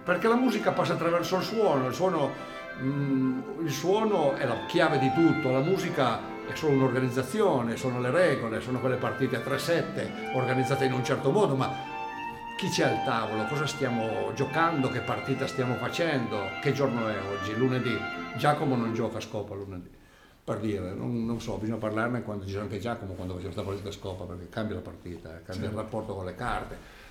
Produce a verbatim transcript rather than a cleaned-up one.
perché la musica passa attraverso il suono, il suono, mm, il suono è la chiave di tutto, la musica è solo un'organizzazione, sono le regole, sono quelle partite a tre sette organizzate in un certo modo, ma chi c'è al tavolo, cosa stiamo giocando, che partita stiamo facendo, che giorno è oggi, lunedì. Giacomo non gioca a scopa lunedì, per dire, non, non so, bisogna parlarne quando ci sarà anche Giacomo quando facciamo questa partita a scopa, perché cambia la partita, eh, cambia il rapporto con le carte.